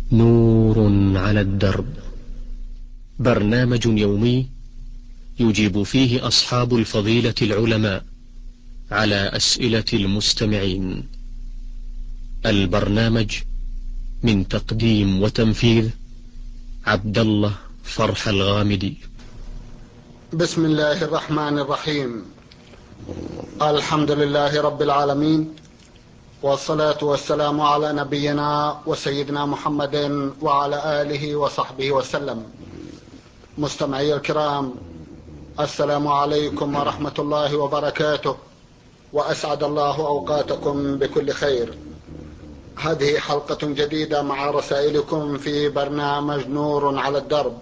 نور على الدرب، برنامج يومي يجيب فيه أصحاب الفضيلة العلماء على أسئلة المستمعين. البرنامج من تقديم وتنفيذ عبد الله فرح الغامدي. بسم الله الرحمن الرحيم. الحمد لله رب العالمين، والصلاة والسلام على نبينا وسيدنا محمد وعلى آله وصحبه وسلم. مستمعي الكرام، السلام عليكم ورحمة الله وبركاته، وأسعد الله أوقاتكم بكل خير. هذه حلقة جديدة مع رسائلكم في برنامج نور على الدرب.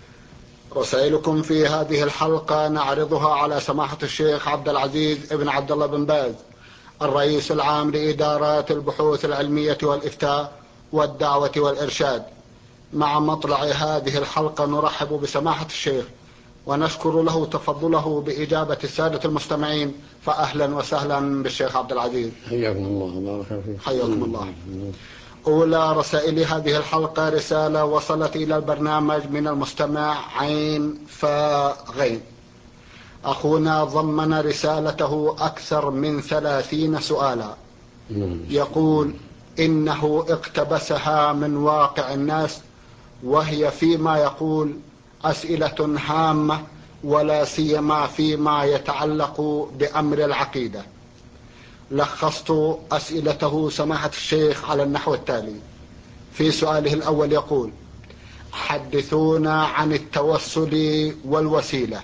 رسائلكم في هذه الحلقة نعرضها على سماحة الشيخ عبد العزيز ابن عبد الله بن باز، الرئيس العام لإدارات البحوث العلمية والإفتاء والدعوة والإرشاد. مع مطلع هذه الحلقة نرحب بسماحة الشيخ ونشكر له تفضله بإجابة السادة المستمعين، فأهلا وسهلا بالشيخ عبد العزيز. حياكم الله وبارك فيك. حياكم الله. أولى رسائل هذه الحلقة رسالة وصلت إلى البرنامج من المستمع عين فغين. أخونا ضمن رسالته أكثر من 30 سؤالا. يقول إنه اقتبسها من واقع الناس، وهي فيما يقول أسئلة هامة، ولا سيما فيما يتعلق بأمر العقيدة. لخصت أسئلته سماحة الشيخ على النحو التالي. في سؤاله الأول يقول: حدثونا عن التوسل والوسيلة،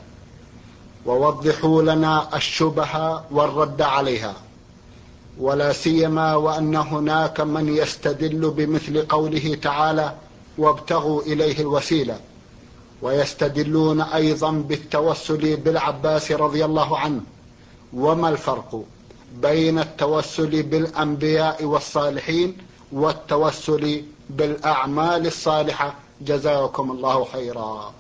ووضحوا لنا الشبهة والرد عليها، ولا سيما وأن هناك من يستدل بمثل قوله تعالى: وابتغوا إليه الوسيلة، ويستدلون أيضا بالتوسل بالعباس رضي الله عنه. وما الفرق بين التوسل بالأنبياء والصالحين والتوسل بالأعمال الصالحة؟ جزاكم الله خيرا.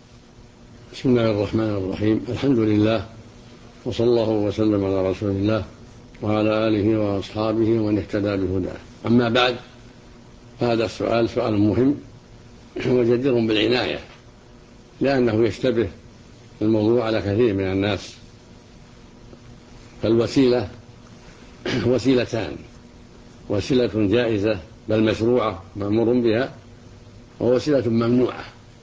بسم الله الرحمن الرحيم. الحمد لله، وصلى الله وسلم على رسول الله وعلى آله وأصحابه ومن اهتدى بهداه. أما بعد، هذا السؤال سؤال مهم وجدير بالعناية، لأنه يشتبه الموضوع على كثير من الناس. فالوسيلة وسيلتان: وسيلة جائزة بل مشروعة مأمور بها، ووسيلة ممنوعة.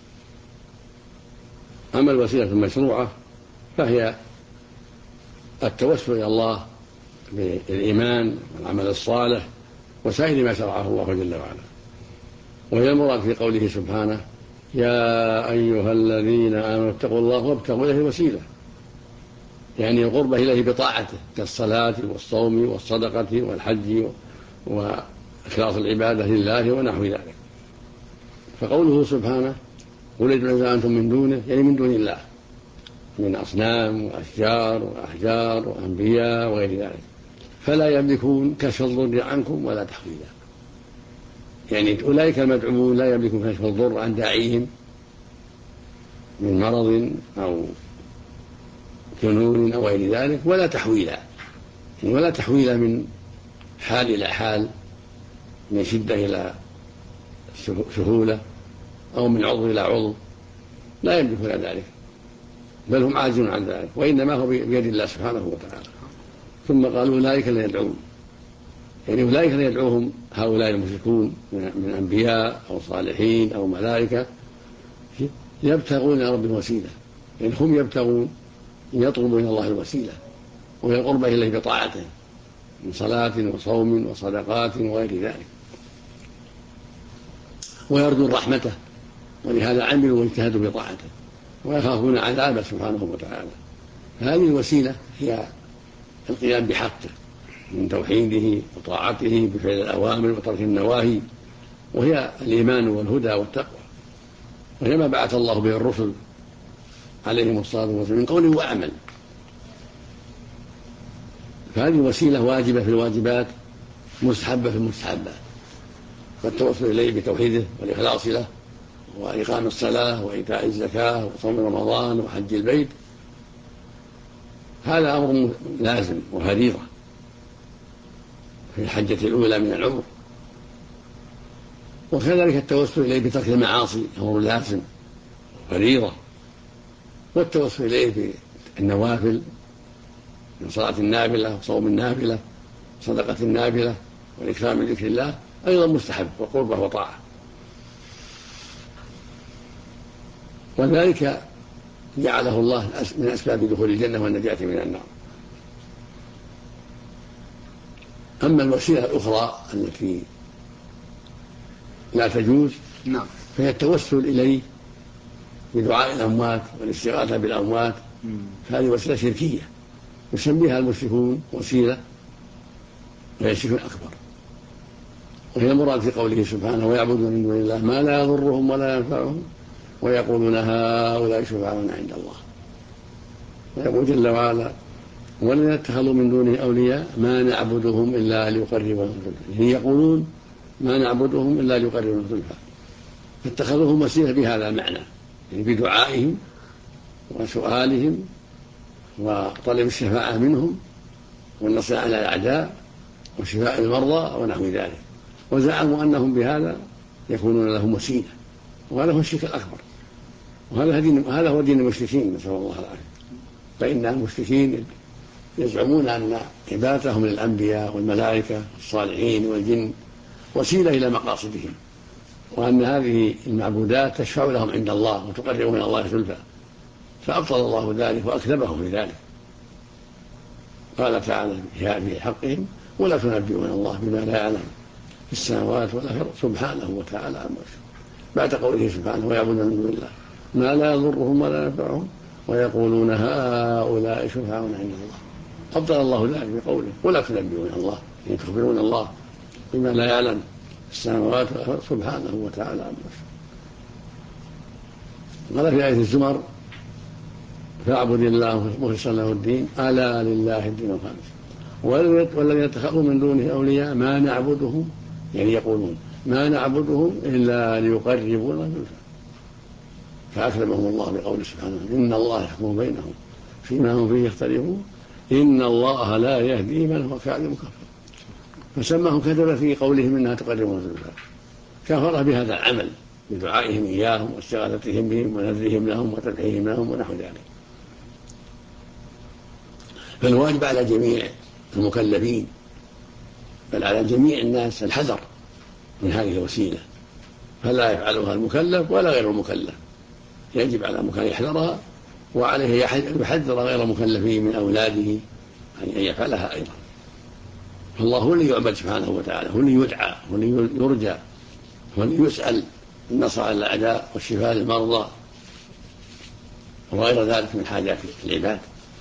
أما الوسيلة المشروعة فهي التوسل إلى الله بالإيمان والعمل الصالح وسائر ما شرعه الله جل وعلا، وهي المراد في قوله سبحانه: يا أيها الذين آمنوا اتقوا الله وابتغوا إليه الوسيلة، يعني القرب إليه بطاعته كالصلاة والصوم والصدقة والحج وإخلاص العبادة لله ونحو ذلك. فقوله سبحانه: قل ادعوا ما أنتم من دونه، يعني من دون الله، من أصنام وأشجار وأحجار وأنبياء وغير ذلك، فلا يملكون كشف الضر عنكم ولا تحويلا. يعني أولئك المدعوون لا يملكون كشف الضر عن داعيهم من مرض أو جنون أو غير ذلك، ولا تحويلا، ولا تحويلا من حال إلى حال، من شدة إلى سهولة، أو من عضو إلى عضو، لا يملكون ذلك، بل هم عاجزون عن ذلك، وإنما هو بيد الله سبحانه وتعالى. ثم قالوا أولئك الذين يدعون، يعني أولئك الذين يدعوهم هؤلاء المشركون من أنبياء أو صالحين أو ملائكة، يبتغون إلى ربهم وسيلة، يعني هم يبتغون يطلبوا إلى الله الوسيلة وهي القرب إليه بطاعته من صلاة وصوم وصدقات وغير ذلك، ويرجون رحمته، ولهذا عملوا واجتهدوا بطاعته، ويخافون عذابه سبحانه وتعالى. هذه الوسيلة هي القيام بحقه من توحيده وطاعته بفعل الأوامر وترك النواهي، وهي الإيمان والهدى والتقوى، وهي ما بعث الله به الرسل عليهم الصلاة والسلام من قول وعمل. فهذه وسيلة واجبة في الواجبات، مستحبة في المستحبات، والتوسل إليه بتوحيده والإخلاص له وإقام الصلاة وإيتاء الزكاة وصوم رمضان وحج البيت، هذا أمر لازم وفريضة في الحجة الأولى من العمر. وكذلك التوسل إليه بترك المعاصي أمر لازم فريضة، والتوسل إليه بالنوافل من صلاة النافلة وصوم النافلة صدقة النافلة والإكرام من ذكر الله أيضا مستحب وقربة وطاعة. وذلك جعله الله من أسباب دخول الجنة والنجاة من النار. أما الوسيلة الأخرى التي لا تجوز فهي التوسل إليه بدعاء الأموات والاستغاثة بالأموات، هذه وسيلة شركية يسميها المشركون وسيلة وهي شرك أكبر، وهي المراد في قوله سبحانه ويعبدون من دون الله ما لا يضرهم ولا ينفعهم ويقولون هؤلاء شفعاؤنا عند الله. ويقول جل وعلا والذين اتخذوا من دونه أولياء ما نعبدهم إلا ليقربونا زلفى، يعني يقولون ما نعبدهم إلا ليقربونا زلفى، فاتخذوهم وسيلة بهذا المعنى، يعني بدعائهم وسؤالهم وطلب الشفاعة منهم والنصر على الأعداء وشفاء المرضى ونحو ذلك، وزعموا أنهم بهذا يكونون لهم وسيلة، وهذا هو الشرك الأكبر، وهذا هو دين المشركين نسأل الله العافية. فإن المشركين يزعمون أن عبادتهم للأنبياء والملائكة والصالحين والجن وسيلة إلى مقاصدهم، وأن هذه المعبودات تشفع لهم عند الله وتقربهم إلى الله زلفى، فأبطل الله ذلك وأكذبهم في ذلك. قال تعالى في حقهم ولا تنبئون الله بما لا يعلم في السماوات ولا في الأرض سبحانه وتعالى عما يشركون، بعد قوله سبحانه ويعبدون من دون الله ما لا يضرهم ولا ينفعهم ويقولون هؤلاء شفعاؤنا عند الله، أبطل الله ذلك بقوله ولا تنبئون الله، يعني تخبرون الله بما لا يعلم في السماوات ولا في الأرض سبحانه وتعالى عما يشركون. قال في آية الزمر فاعبد الله مخلصا له الدين ألا لله الدين الخالص والذين اتخذوا من دونه أولياء ما نعبدهم، يعني يقولون ما نعبدهم إلا ليقربونا زلفى، فأكرمهم الله بقوله سبحانه إن الله يحكم بينهم فيما هم فيه يختلفون إن الله لا يهدي من هو كاذب كفر، فسماهم كذب في قولهم إنها تقربون زلفى، كفر بهذا العمل بدعائهم إياهم واستغاثتهم بهم ونذرهم لهم وتدعيهم لهم ونحو ذلك. فالواجب على جميع المكلفين بل على جميع الناس الحذر من هذه الوسيلة، فلا يفعلها المكلف ولا غير المكلف، يجب على المكلف يحذرها، وعليه يحذر غير المكلفين من أولاده أن يفعلها أيضا. فالله هو اللي يعبد سبحانه وتعالى، هو اللي يدعى، هو اللي يرجى، هو اللي يسأل النصر على الأعداء والشفاء للمرضى وغير ذلك من حاجات العباد.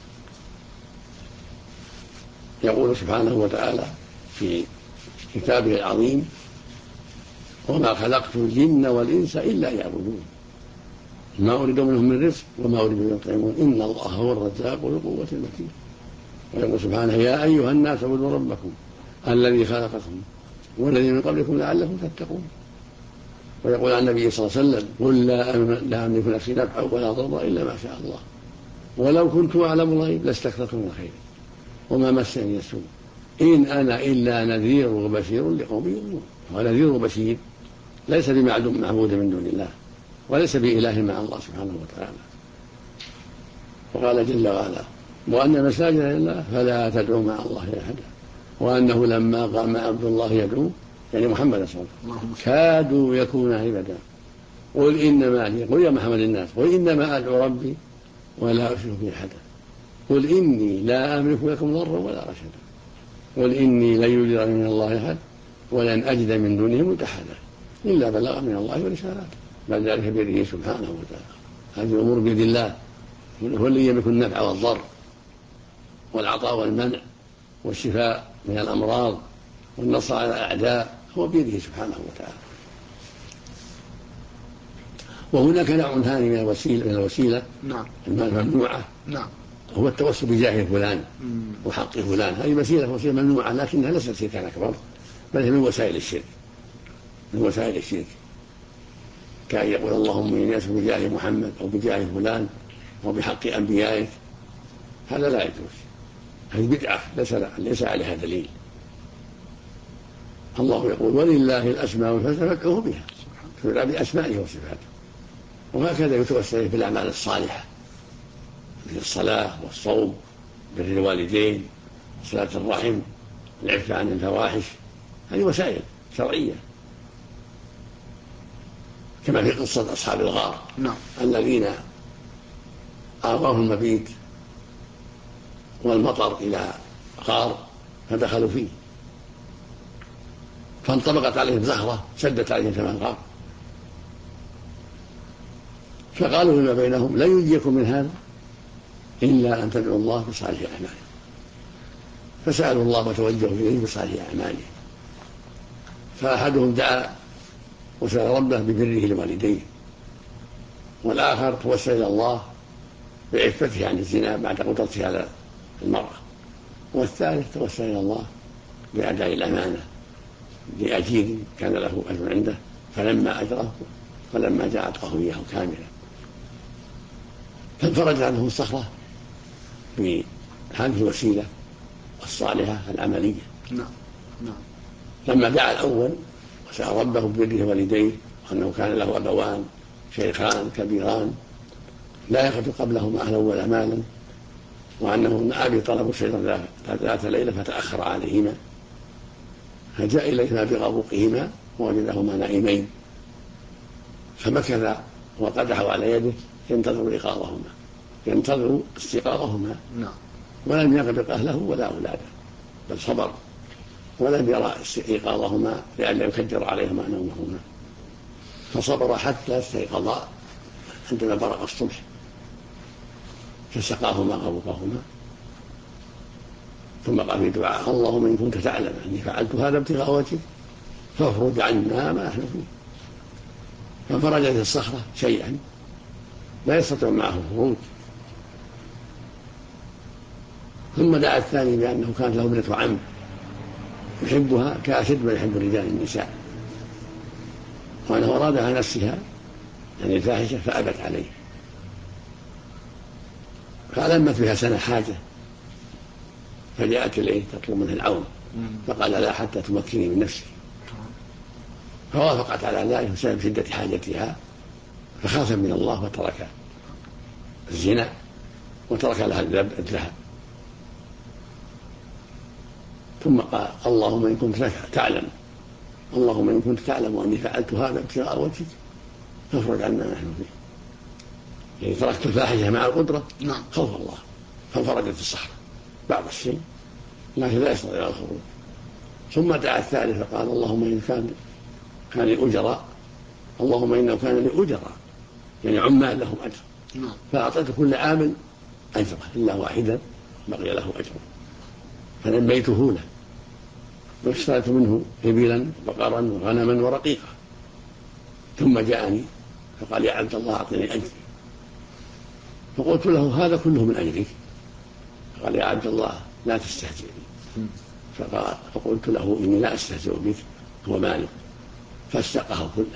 يقول سبحانه وتعالى في كتابه العظيم وما خلقت الجن والإنس إلا يعبدون ما أريد منهم من رزق وما أريد أن يطعمون إن الله هو الرزاق ذو القوة المتين. ويقول سبحانه يا أيها الناس اعبدوا ربكم الذي خلقكم والذين من قبلكم لعلكم تتقون. ويقول عن النبي صلى الله عليه وسلم قل لا أملك نفسي نفعا ولا ضرا إلا ما شاء الله ولو كنت أعلم الغيب لاستكثرت من الخير وما مسني السوء إن أنا إلا نذير وبشير لقوم يؤمنون. ونذير وبشير ليس بمعبود من دون الله وليس بإله مع الله سبحانه وتعالى. وقال جل وعلا وأن المساجد لله فلا تدعوا مع الله أحدا وأنه لما قام عبد الله يدعو يعني محمد صلى الله عليه وسلم كادوا يكون عبدا قل إنما لي قل يا محمد الناس قل إنما أدعو ربي ولا أشرك به أحدا قل إني لا أملك لكم ضرا ولا رشدا قل إني لن يجيرني من الله أحد ولن أجد من دونه ملتحدا إلا بلغ من الله ورسالاته بل ذلك بيده سبحانه وتعالى. هذه الأمور بيد الله هو الذي يملك النفع والضر والعطاء والمنع والشفاء من الأمراض والنصر على الأعداء هو بيده سبحانه وتعالى. وهناك نوع ثاني من الوسيلة الممنوعة هو التوسل بجاه فلان وحق فلان. هذه وسيلة ممنوعة لكنها ليست شركا أكبر بل هي من وسائل الشرك كأن يقول اللهم إني أسألك بجاه محمد أو بجاه فلان أو بحق أنبيائك، هذا لا يجوز، هذه بدعة ليس عليها دليل. الله يقول ولله الأسماء الحسنى فادعوه بها، فادعوا بأسمائه وصفاته. وهكذا يتوسل بالأعمال الصالحة مثل الصلاة والصوم، بر الوالدين، صلة الرحم، العفة عن الفواحش. هذه وسائل شرعية، كما في قصة أصحاب الغار الذين آواهم المبيت والمطر إلى غار فدخلوا فيه، فانطبقت عليهم زهرة سدت عليهم ثمن غار، فقالوا فيما بينهم لن ينجيكم من هذا إلا أن تدعوا الله بصالح أعمالكم، فسألوا الله وتوجهوا إليه بصالح أعماله. فأحدهم دعا وسأل ربه ببره لوالديه، والآخر توسل إلى الله بعفته عن الزنا بعد قدرته على المرأة، والثالث توسل إلى الله بأداء الأمانة لأجير كان له أجر عنده فلما أجره فلما جاء أعطاه إياه كاملا، فانفرج عنه الصخرة بهذه الوسيلة الصالحة العملية. لما دعا الأول وسأل ربه ببره والديه وأنه كان له أبوان شيخان كبيران لا يخرج قبلهما أهلا ولا مالا، وأنه من أبي طلب الشيطان ذات ليلة فتأخر عليهما، فجاء إليهما بغبوقهما ووجدهما نائمين، فمكث وقدحوا على يده ينتظر استيقاظهما، ولم يغبق أهله ولا أولاده، بل صبر ولم يرى استيقاظهما لئلا يكدر عليهما نومهما، فصبر حتى استيقظا عندما برق الصبح، فسقاهما غبوقهما، ثم قال في دعاء اللهم إن كنت تعلم أني فعلت هذا ابتغاء وجهك فافرج عنا ما نحن فيه، فانفرجت الصخرة شيئا لا يستطيع معه الخروج. ثم دعا الثاني بأنه كانت له ابنة عم يحبها كأشد ما يحب الرجال النساء، وأنه أرادها نفسها يعني الفاحشة فأبت عليه، فألمت بها سنة حاجة فجاءت إليه تطلب منه العون، فقال لا حتى تمكني من نفسي، فوافقت على ذلك بسبب شدة حاجتها، فخاف من الله وترك الزنا وترك لها الذهب. ثم قال اللهم إن كنت تعلم أني فعلت هذا ابتغاء وجهك فافرج عنا ما نحن فيه، يعني تركت الفاحشة مع القدرة خوف الله، فانفرجت الصخرة بعض الشيء لكن لا يستطيع الخروج. ثم دعا الثالث فقال اللهم إن كان لي أجراء، اللهم إنه كان لي أجراء يعني عمال لهم أجر، فأعطيت كل عامل أجره إلا واحدا بقي له أجره، فنميته له واشتريت منه إبلا وبقرا وغنما ورقيقا، ثم جاءني فقال يا عبد الله أعطني أجري، فقلت له هذا كله من أجرك، فقال يا عبد الله لا تستهزئ بي، فقلت له إني لا أستهزئ بك هو مالك، فاستقه كله.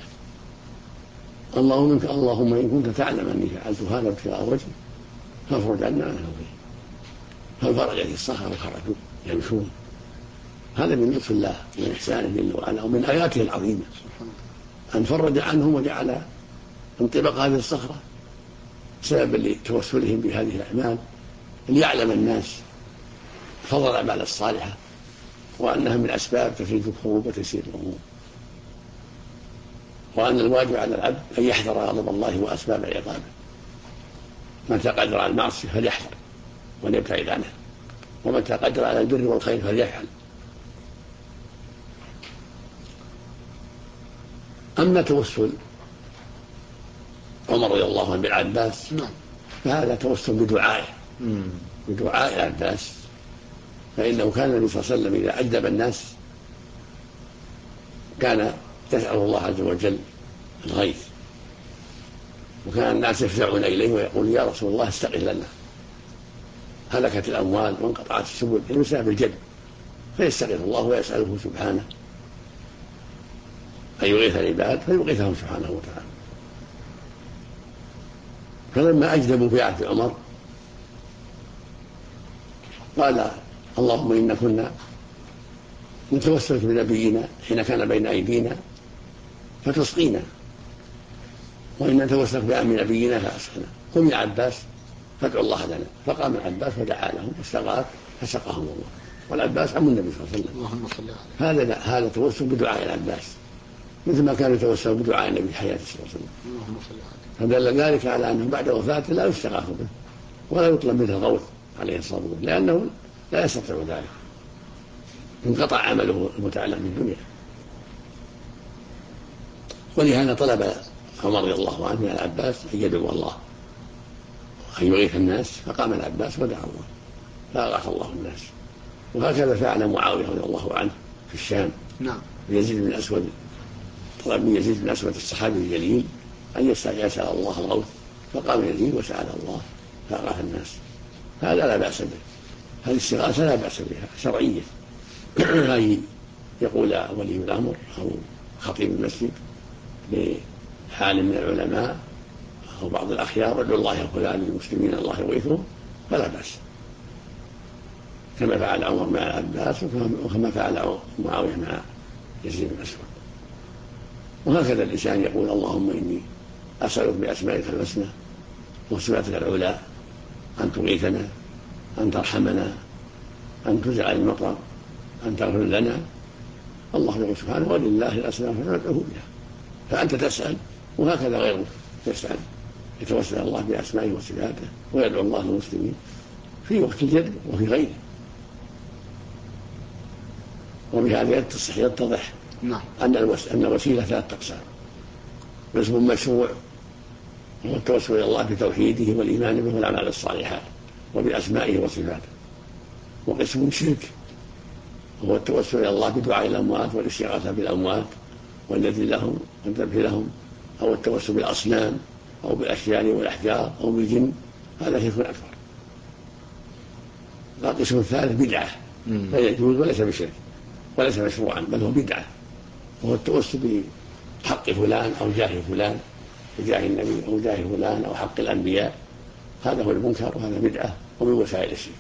اللهم إن كنت تعلم أني فعلت هذا ابتغاء وجهك فافرج عنا ما نحن فيه، فانفرجت الصخرة وخرجوا يمشون. هذا من لطف الله من إحسانه جل وعلا ومن آياته العظيمة أن فرج عنهم وجعل انطباق هذه الصخرة سببا لتوسلهم بهذه الأعمال ليعلم الناس فضل الأعمال الصالحة وأنها من أسباب تفريج الكروب وتيسير الأمور، وأن الواجب على العبد أن يحذر غضب الله وأسباب عقابه، متى قدر على المعصية فليحذر وليبتعد عنها، ومتى قدر على البر والخير فليفعل. أما توسل عمر رضي الله عنه بالعباس فهذا توسل بدعاء العباس، فإنه كان النبي صلى الله عليه وسلم إذا أجدب الناس كان يسأل الله عز وجل الغيث، وكان الناس يفزعون إليه ويقول يا رسول الله استغث لنا، هلكت الأموال وانقطعت السبل بسبب الجد، فيستغيث الله ويسأله سبحانه أن يغيث العباد فيغيثهم سبحانه وتعالى. فلما أجدبوا في عهد عمر قال اللهم إن كنا نتوسل بنبينا حين كان بين أيدينا فتسقينا، وإن نتوسل بأم نبينا فأسقنا. قم يا عباس فادعوا الله لنا. فقام العباس ودعا لهم واستغاث فسقاهم الله. والعباس عم النبي صلى الله عليه وسلم. اللهم صل عليه. هذا توسل بدعاء العباس مثل ما كان يتوسل بدعاء النبي في حياته صلى الله عليه وسلم. اللهم صل عليه. فدل ذلك على أنه بعد وفاته لا يستغاث به ولا يطلب منه الغوث عليه الصلاة والسلام، لأنه لا يستطيع ذلك، انقطع عمله المتعلق بالدنيا. ولهذا طلب عمر رضي الله عنه من العباس أن يدعو الله أن يغيث الناس، فقام العباس ودعا الله فأغاث الله الناس. وهكذا فعل معاوية رضي الله عنه في الشام. نعم. يزيد بن الأسود طلب من يزيد بن الأسود الصحابي الجليل أن يسأل الله الغوث، فقام يزيد وسأل الله فأغاث الناس. هذا لا بأس به، هذه الاستغاثة لا بأس بها شرعية. أي يقول ولي الأمر أو خطيب المسجد لحال من العلماء أو بعض الأخيار ادعوا الله يا فلان للمسلمين الله يغيثهم، فلا بأس، كما فعل عمر مع العباس وكما فعل معاوية مع يزيد بن الأسود. وهكذا الإنسان يقول اللهم إني أسألك بأسمائك الحسنى وصفاتك العلى أن تغيثنا، أن ترحمنا، أن تجعل المطر، أن تغفر لنا. الله يقول سبحانه ولله الأسماء الحسنى فادعوه بها. فأنت تسأل وهكذا غيرك يسأل، يتوسل الله بأسمائه وصفاته ويدعو الله للمسلمين في وقت الجد وفي غيره. وبهذا يتضح أن الوسيلة ثلاثة أقسام: قسم مشروع هو التوسل إلى الله بتوحيده والإيمان به والأعمال الصالحات وبأسمائه وصفاته، وقسم شرك هو التوسل إلى الله بدعاء الأموات والاستغاثة بالأموات والذي لهم والذبح لهم، أو التوسل بالأصنام أو بالأشجار والأحجار أو بالجن، هذا شرك أكبر. القسم الثالث بدعة لا يجوز وليس بشرك وليس مشروعا بل هو بدعة، وهو التوسل بحق فلان أو جاه فلان، بجاه النبي أو جاه فلان أو حق الأنبياء، هذا هو المنكر وهذا بدعة ومن وسائل الشرك.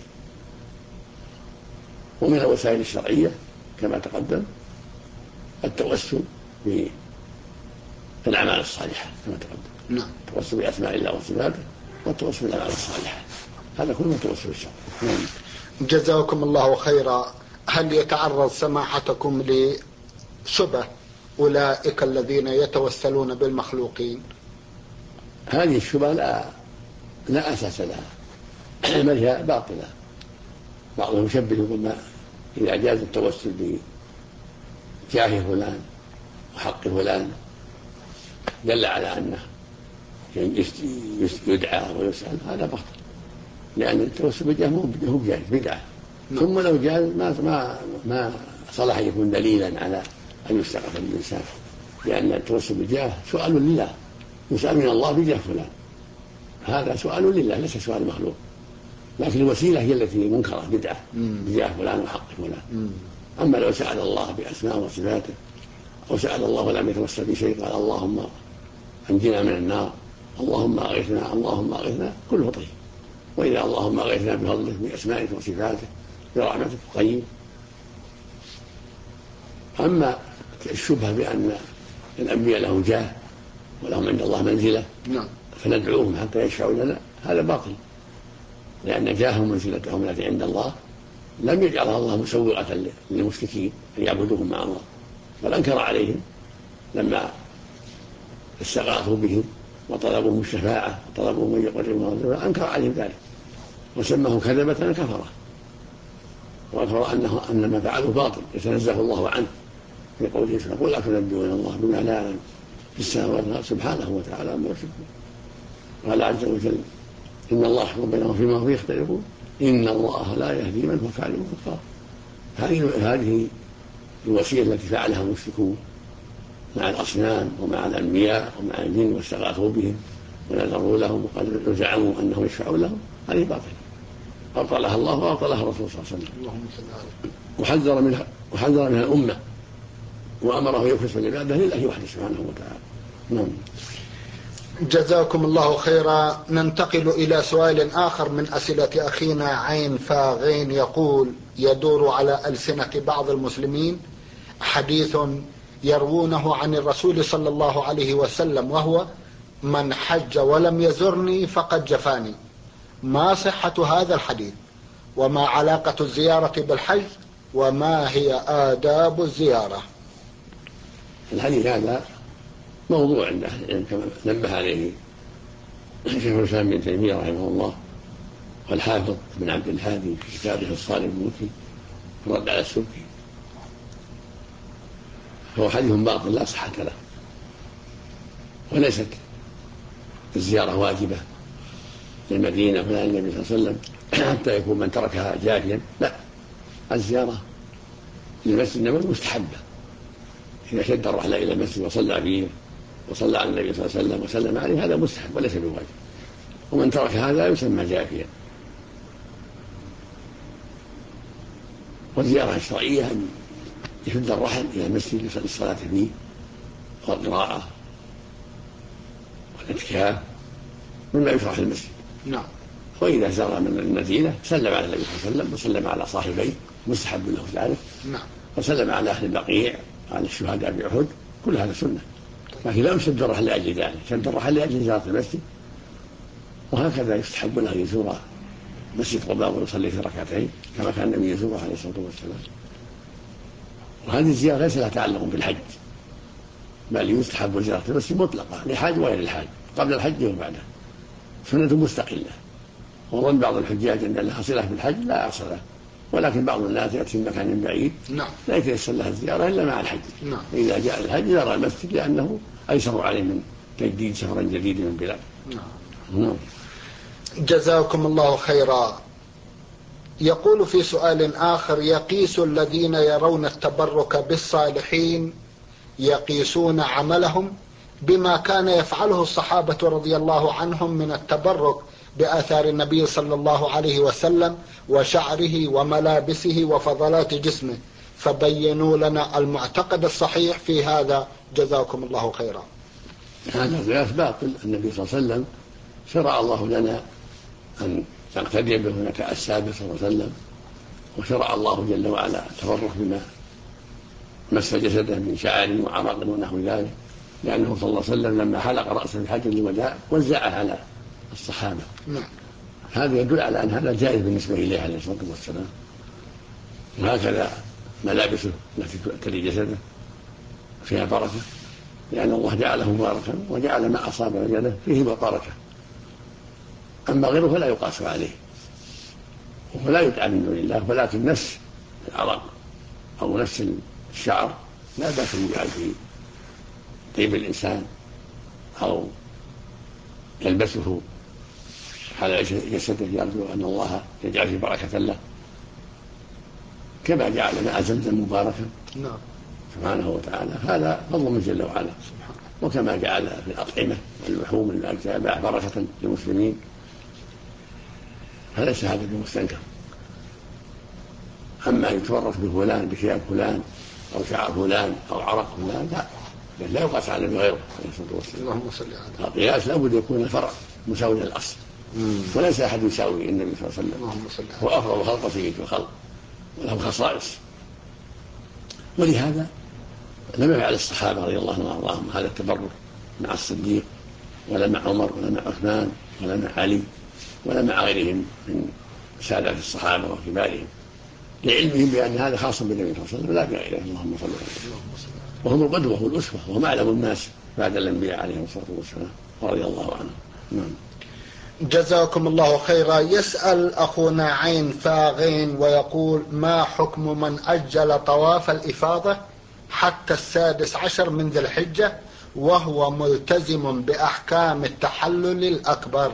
ومن الوسائل الشرعية كما تقدم التوسل بالأعمال الصالحة كما تقدم. نعم. التوسل بأسماء الله وصفاته والتوسل بالأعمال الصالحة، هذا كله التوسل الشرعي. نعم. جزاكم الله خيرا. هل يتعرض سماحتكم لشبه أولئك الذين يتوسلون بالمخلوقين؟ هذه الشبهة لا أساس لها، بل هي باطلة. بعضهم يشبه يقول ما إذا جاز التوسل بجاه فلان وحق فلان دل على أنه يدعى ويسأل، هذا باطل، لأن التوسل بجاه هو جائز بدعة. ثم لو جاز ما صلح يكون دليلا على أن يستغفر الإنسان، لأن التوسل بجاه سؤال لله، يسأل من الله بجاه فلان، هذا سؤال لله ليس سؤال مخلوق. لكن الوسيلة هي التي منكرة بدعة بجاه فلان وحق فلان. أما لو سأل الله بأسماء وصفاته أو سأل الله ولم يتوسل بشيء قال اللهم أنجنا من النار، اللهم أغثنا، اللهم أغثنا، كله طيب. وإذا اللهم أغثنا بفضلك بأسمائك وصفاتك برحمتك طيب. أما الشبهة بأن الأنبياء لهم جاه ولهم عند الله منزلة فندعوهم حتى يشفعوا لنا، هذا باطل، لأن جاههم منزلتهم التي عند الله لم يجعلها الله مسوغة للمشركين أن يعبدوهم مع الله، بل أنكر عليهم لما استغاثوا بهم وطلبوا الشفاعة وطلبوا من يقربهم، أنكر عليهم ذلك وسمهم كذبة كفرة، وأخبر أن ما فعلوا باطل يتنزه الله عنه في قوله سبحانه: قل أتنبئون الله بما لا يعلم في السماوات والأرض سبحانه وتعالى عما يشركون. قال عز وجل: إن الله يحكم بينهم فيما هم يختلفون إن الله لا يهدي من هو كاذب كفار. هذه الوسيلة التي فعلها المشركون مع الأصنام ومع الأنبياء ومع الجن واستغاثوا بهم ونذروا لهم وزعموا أنهم يشفعون لهم، هذه باطلة أبطلها الله وأبطلها الرسول صلى الله عليه وسلم، وحذر منها الأمة وأمره يخلص العبادة لله وحده سبحانه وتعالى. نعم. جزاكم الله خيرا. ننتقل إلى سؤال آخر من أسئلة أخينا عين فاغين، يقول: يدور على ألسنة بعض المسلمين حديث يروونه عن الرسول صلى الله عليه وسلم، وهو: من حج ولم يزرني فقد جفاني. ما صحة هذا الحديث؟ وما علاقة الزيارة بالحج؟ وما هي آداب الزيارة؟ الحديث هذا موضوع عند أهل العلم كما نبه عليه شيخ الإسلام ابن تيمية رحمه الله والحافظ بن عبد الهادي في كتابه الصارم المنكي الرد على السبكي. فهو حديث باطل لا صحة له، وليست الزيارة واجبة للمدينة ولا النبي صلى الله عليه وسلم حتى يكون من تركها جافيا، لا، الزيارة للمسجد النبوي مستحبة إذا شد الرحلة إلى المسجد وصلى فيه وصلى على النبي صلى الله عليه وسلم وسلم عليه، هذا مستحب وليس بواجب، ومن ترك هذا يسمى جافيا. والزيارة الشرعية أن يشد الرحل إلى المسجد يصلي الصلاة فيه والقراءة والاعتكاف مما يشرع في المسجد. نعم. وإذا زار من المدينة سلم على النبي صلى الله عليه وسلم وسلم على صاحبيه، مستحب له ذلك. نعم. وسلم على أهل البقيع وعلى الشهداء بأحد، كل هذا سنة، لكن لا يشد الرحل لأجل ذلك، شد الرحل لأجل زيارة المسجد. وهكذا يستحب له أن يزور مسجد قباء ويصلي في ركعتين كما كان النبي يزوره عليه الصلاة والسلام. وهذه الزيارة ليس لها تعلق بالحج، بل يستحب زيارة المسجد مطلقة لحاج وغير الحاج، قبل الحج وبعده، سنة مستقلة. وظن بعض الحجاج أن لها صلة بالحج، لا أصل له، ولكن بعض الناس يأتي من مكان بعيد لا يتيسر لها الزيارة إلا مع الحج. إذا جاء الحج زار المسجد لأنه أيسر عليه من تجديد سفر جديد من بلاد. جزاكم الله خيرا. يقول في سؤال آخر: يقيس الذين يرون التبرك بالصالحين يقيسون عملهم بما كان يفعله الصحابة رضي الله عنهم من التبرك بآثار النبي صلى الله عليه وسلم وشعره وملابسه وفضلات جسمه، فبينوا لنا المعتقد الصحيح في هذا جزاكم الله خيرا. هذا قياس باطل. النبي صلى الله عليه وسلم شرع الله لنا أن نقتدي به ونتأسى به صلى الله عليه وسلم، وشرع الله جل وعلا التبرك بما مس جسده من شعر وعرق ونحو ذلك، لأنه صلى الله عليه وسلم لما حلق رأسه في حجة الوداع وزعه على الصحابة. هذا يدل على أن هذا جائز بالنسبة إليه عليه الصلاة والسلام. وهكذا ملابسه التي تلي جسده فيها بركة، لأن الله جعله مباركا وجعل ما أصاب يده فيه بركة. أما غيره فلا يقاس عليه ولا يدعى من دون الله، ولكن نفس العرق أو نفس الشعر لا بأس أن يجعل في طيب الإنسان أو يلبسه على جسده يرجو أن الله يجعل في بركة له، كما جعل ماء زمزم مباركا سبحانه وتعالى. هذا فضل من جل وعلا. وكما جعل في الأطعمة واللحوم الأجزاء بركة للمسلمين، فليس هذا بمستنكر. أما يتورط بفلان بثياب فلان أو شعر فلان أو عرق فلان لا يقاس على غيره عليه الصلاة والسلام. اللهم صل على القياس لابد يكون الفرع مساوي للأصل، وليس أحد يساوي النبي صلى الله عليه وسلم، هو أفضل خلق سيد الخلق وله خصائص. ولهذا لم يفعل الصحابة رضي الله عنهم هذا التبرك مع الصديق ولا مع عمر ولا مع عثمان ولا مع علي ولا مع غيرهم من سادات الصحابة وكبارهم، لعلمهم بأن هذا خاص بالنبي صلى الله عليه وسلم لا بغيره. اللهم صل عليه. وهم القدوة والأسوة وهم أعلم الناس بعد الأنبياء عليهم الصلاة والسلام رضي الله عنهم. جزاكم الله خيرا. يسأل أخونا عين فاغين ويقول: ما حكم من أجل طواف الإفاضة حتى 16 من ذي الحجة وهو ملتزم بأحكام التحلل الأكبر؟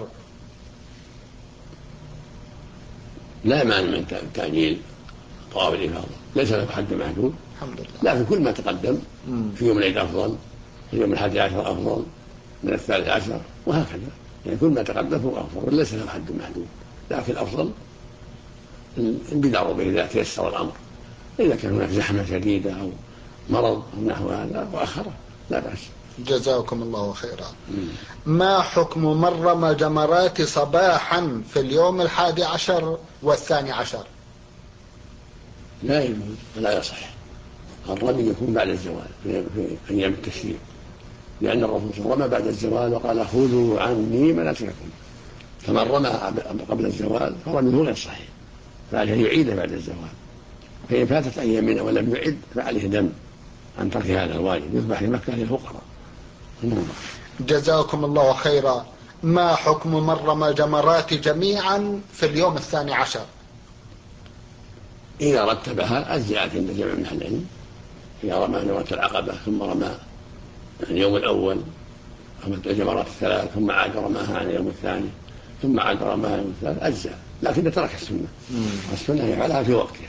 لا مانع من تأجيل طواف الإفاضة، ليس له حد محدود، الحمد لله، لكن كل ما تقدم في يوم العيد أفضل، في يوم 11 أفضل من 13 وهكذا، يعني كل ما تقدم هو أفضل وليس له حد محدود، لكن الأفضل البدع إذا تيسر الأمر، إذا كان هناك زحمة شديدة أو مرض أو نحو هذا وأخره لا بأس. جزاكم الله خيرا. ما حكم من رمى جمرات صباحا في اليوم 11 و12؟ لا يجوز ولا يصح. الرمي يكون بعد الزوال في أيام التشريق، لأن الرسول صلى الله عليه وسلم رمى بعد الزوال وقال خذوا عني مناسككم، فمن رمى قبل الزوال فرميه غير صحيح، فعليه يعيده بعد الزوال. فإن فاتت أيام منه ولم يعد فعليه دم عن ترك هذا الواجب، يذبح لمكة للفقراء. جزاكم الله خيرا. ما حكم من رمى الجمرات جميعا في اليوم 12؟ إذا رتبها أجزأت عند جميع من أهل العلم. إذا رمى جمرة العقبة ثم رمى اليوم الأول رمى الجمرات الثلاث ثم عاد رماها عن اليوم الثاني ثم عاد رماها اليوم الثالث أجزاء، لكن ترك السنة. السنة يفعلها في وقتها.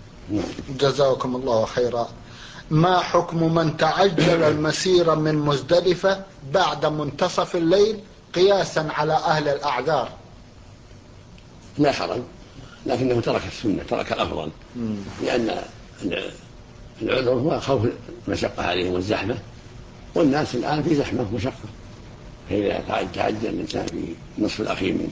جزاكم الله خيرا. ما حكم من تعجل المسير من مزدلفة بعد منتصف الليل قياسا على أهل الأعذار؟ لا حرج، لكنه ترك السنة، ترك الأفضل، لأن العذر هو خوف المشقة عليهم والزحمة، والناس الآن في زحمة ومشقة، فإذا تعجل الإنسان في النصف الأخير من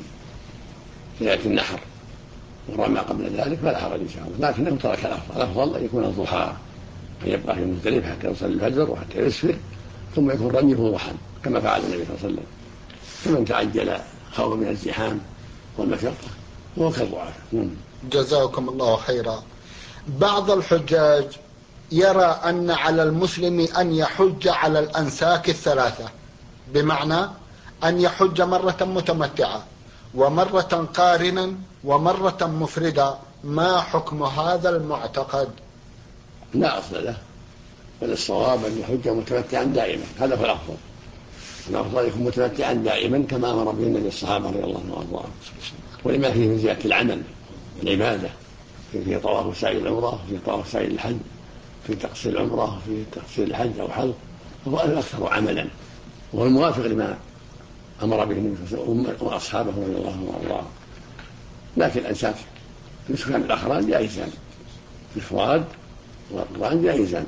ليلة النحر ورمى قبل ذلك فلا حرج إن شاء الله، لكنه ترك الأفضل. الأفضل أن يكون الضحى، أن يبقى في مزدلفة حتى يصلي الفجر وحتى يسفر ثم يكون رميه ضحى كما فعل النبي صلى الله عليه وسلم. فمن تعجل خوفا من الزحام والمشقة هو كالضعف. جزاكم الله خيرا. بعض الحجاج يرى أن على المسلم أن يحج على الأنساك الثلاثة، بمعنى أن يحج مرة متمتعة ومرة قارنا ومرة مفردا. ما حكم هذا المعتقد؟ لا أصل له، بل الصواب أن يحج متمتعا دائما، هذا هو الأفضل. الأفضل يكون متمتعا دائما كما أمر به النبي الصحابة رضي الله عنهم وأرضاهم، ولما فيه من زيادة العمل والعبادة، في طواف سعي العمرة، في طواف سعي الحج، في تقصير العمرة، في تقصير الحج أو حلق، فهو الأكثر عملا وهو الموافق لما أمر به النبي صلى الله عليه وسلم وأصحابه رضي الله عنهم وأرضاهم. لكن الأنساك السكان الأخران جائزان، الإفراد والقران جائزان،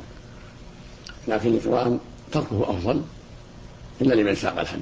لكن القران تركه أفضل إلا لمن ساق الحديث.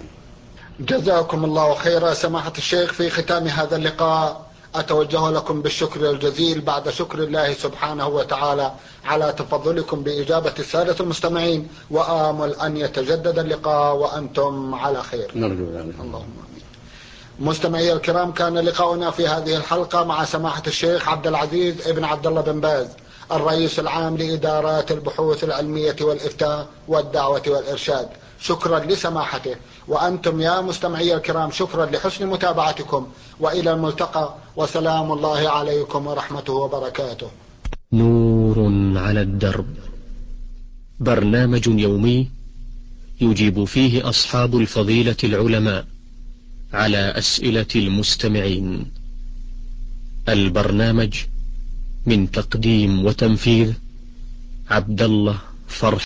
جزاكم الله خيرا. سماحة الشيخ، في ختام هذا اللقاء أتوجه لكم بالشكر الجزيل بعد شكر الله سبحانه وتعالى على تفضلكم بإجابة السادة المستمعين، وآمل أن يتجدد اللقاء وأنتم على خير. نرجو ذلك. اللهم آمين. مستمعي الكرام، كان لقاؤنا في هذه الحلقة مع سماحة الشيخ عبد العزيز ابن عبد الله بن باز، الرئيس العام لإدارات البحوث العلمية والإفتاء والدعوة والإرشاد. شكرا لسماحته، وأنتم يا مستمعي الكرام شكرا لحسن متابعتكم، وإلى الملتقى، وسلام الله عليكم ورحمته وبركاته. نور على الدرب، برنامج يومي يجيب فيه أصحاب الفضيلة العلماء على أسئلة المستمعين. البرنامج من تقديم وتنفيذ عبد الله فرح